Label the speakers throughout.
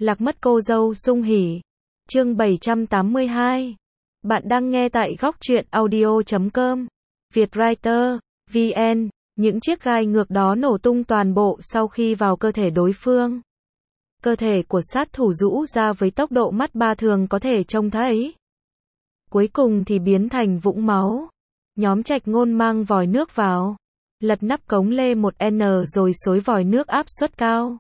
Speaker 1: Lạc mất cô dâu sung hỉ. Chương 782. Bạn đang nghe tại góc truyện audio.com. Vietwriter, VN. Những chiếc gai ngược đó nổ tung toàn bộ sau khi vào cơ thể đối phương. Cơ thể của sát thủ rũ ra với tốc độ mắt ba thường có thể trông thấy. Cuối cùng thì biến thành vũng máu. Nhóm Trạch Ngôn mang vòi nước vào, lật nắp cống lê 1N rồi xối vòi nước áp suất cao.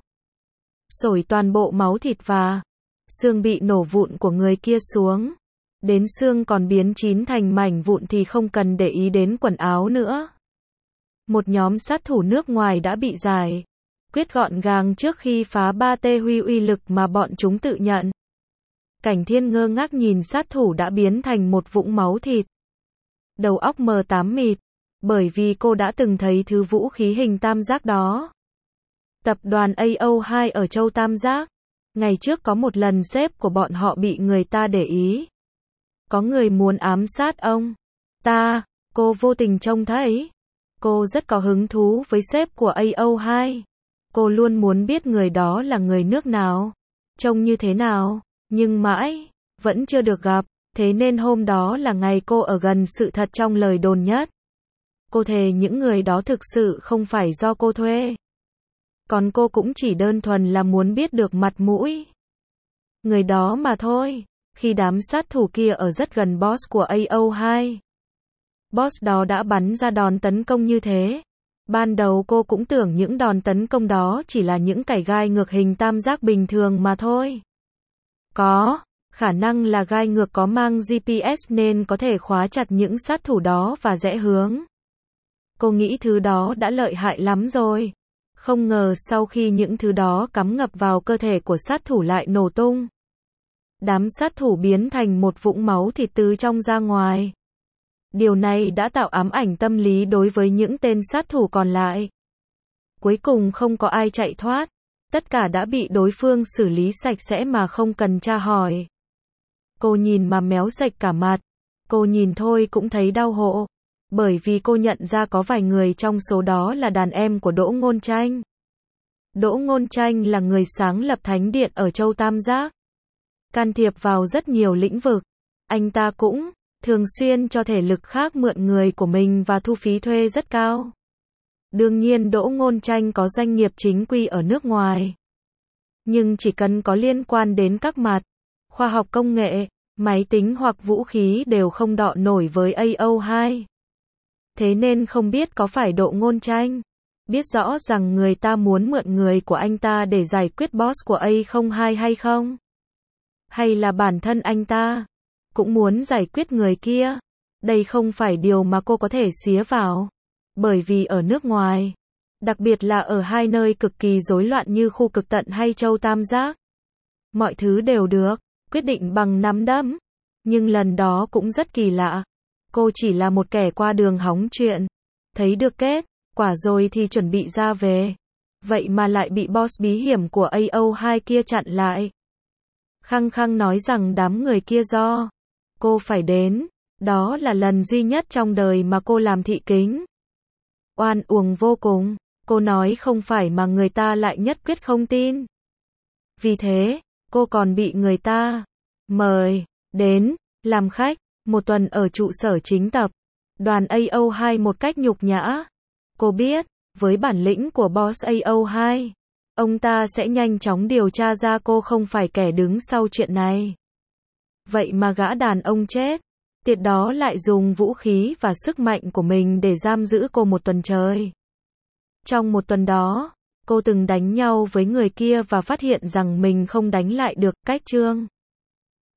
Speaker 1: Xổi toàn bộ máu thịt và xương bị nổ vụn của người kia xuống. Đến xương còn biến chín thành mảnh vụn thì không cần để ý đến quần áo nữa. Một nhóm sát thủ nước ngoài đã bị giải quyết gọn gàng trước khi phá 3T huy uy lực mà bọn chúng tự nhận. Cảnh Thiên ngơ ngác nhìn sát thủ đã biến thành một vũng máu thịt. Đầu óc mờ tám mịt, bởi vì cô đã từng thấy thứ vũ khí hình tam giác đó. Tập đoàn AO2 ở châu Tam Giác. Ngày trước có một lần sếp của bọn họ bị người ta để ý. Có người muốn ám sát ông ta, cô vô tình trông thấy. Cô rất có hứng thú với sếp của AO2. Cô luôn muốn biết người đó là người nước nào, trông như thế nào, nhưng mãi vẫn chưa được gặp. Thế nên hôm đó là ngày cô ở gần sự thật trong lời đồn nhất. Cô thề những người đó thực sự không phải do cô thuê. Còn cô cũng chỉ đơn thuần là muốn biết được mặt mũi người đó mà thôi. Khi đám sát thủ kia ở rất gần boss của AO2, boss đó đã bắn ra đòn tấn công như thế. Ban đầu cô cũng tưởng những đòn tấn công đó chỉ là những cải gai ngược hình tam giác bình thường mà thôi. Có khả năng là gai ngược có mang GPS nên có thể khóa chặt những sát thủ đó và rẽ hướng. Cô nghĩ thứ đó đã lợi hại lắm rồi. Không ngờ sau khi những thứ đó cắm ngập vào cơ thể của sát thủ lại nổ tung. Đám sát thủ biến thành một vũng máu thịt từ trong ra ngoài. Điều này đã tạo ám ảnh tâm lý đối với những tên sát thủ còn lại. Cuối cùng không có ai chạy thoát. Tất cả đã bị đối phương xử lý sạch sẽ mà không cần tra hỏi. Cô nhìn mà méo sạch cả mặt. Cô nhìn thôi cũng thấy đau hộ. Bởi vì cô nhận ra có vài người trong số đó là đàn em của Đỗ Ngôn Tranh. Đỗ Ngôn Tranh là người sáng lập Thánh Điện ở châu Tam Giác. Can thiệp vào rất nhiều lĩnh vực. Anh ta cũng thường xuyên cho thể lực khác mượn người của mình và thu phí thuê rất cao. Đương nhiên Đỗ Ngôn Tranh có doanh nghiệp chính quy ở nước ngoài. Nhưng chỉ cần có liên quan đến các mặt khoa học công nghệ, máy tính hoặc vũ khí đều không đọ nổi với AO2. Thế nên không biết có phải Đỗ Ngôn Tranh biết rõ rằng người ta muốn mượn người của anh ta để giải quyết boss của A02 hay không? Hay là bản thân anh ta cũng muốn giải quyết người kia? Đây không phải điều mà cô có thể xía vào. Bởi vì ở nước ngoài, đặc biệt là ở hai nơi cực kỳ rối loạn như khu Cực Tận hay châu Tam Giác, mọi thứ đều được quyết định bằng nắm đấm. Nhưng lần đó cũng rất kỳ lạ. Cô chỉ là một kẻ qua đường hóng chuyện, thấy được kết quả rồi thì chuẩn bị ra về. Vậy mà lại bị boss bí hiểm của AO2 kia chặn lại. Khăng khăng nói rằng đám người kia do cô phải đến. Đó là lần duy nhất trong đời mà cô làm thị kính. Oan uổng vô cùng. Cô nói không phải mà người ta lại nhất quyết không tin. Vì thế, cô còn bị người ta mời đến làm khách một tuần ở trụ sở chính tập đoàn AO2 một cách nhục nhã. Cô biết, với bản lĩnh của boss AO2, ông ta sẽ nhanh chóng điều tra ra cô không phải kẻ đứng sau chuyện này. Vậy mà gã đàn ông chết tiệt đó lại dùng vũ khí và sức mạnh của mình để giam giữ cô một tuần trời. Trong một tuần đó, cô từng đánh nhau với người kia và phát hiện rằng mình không đánh lại được. Cách chương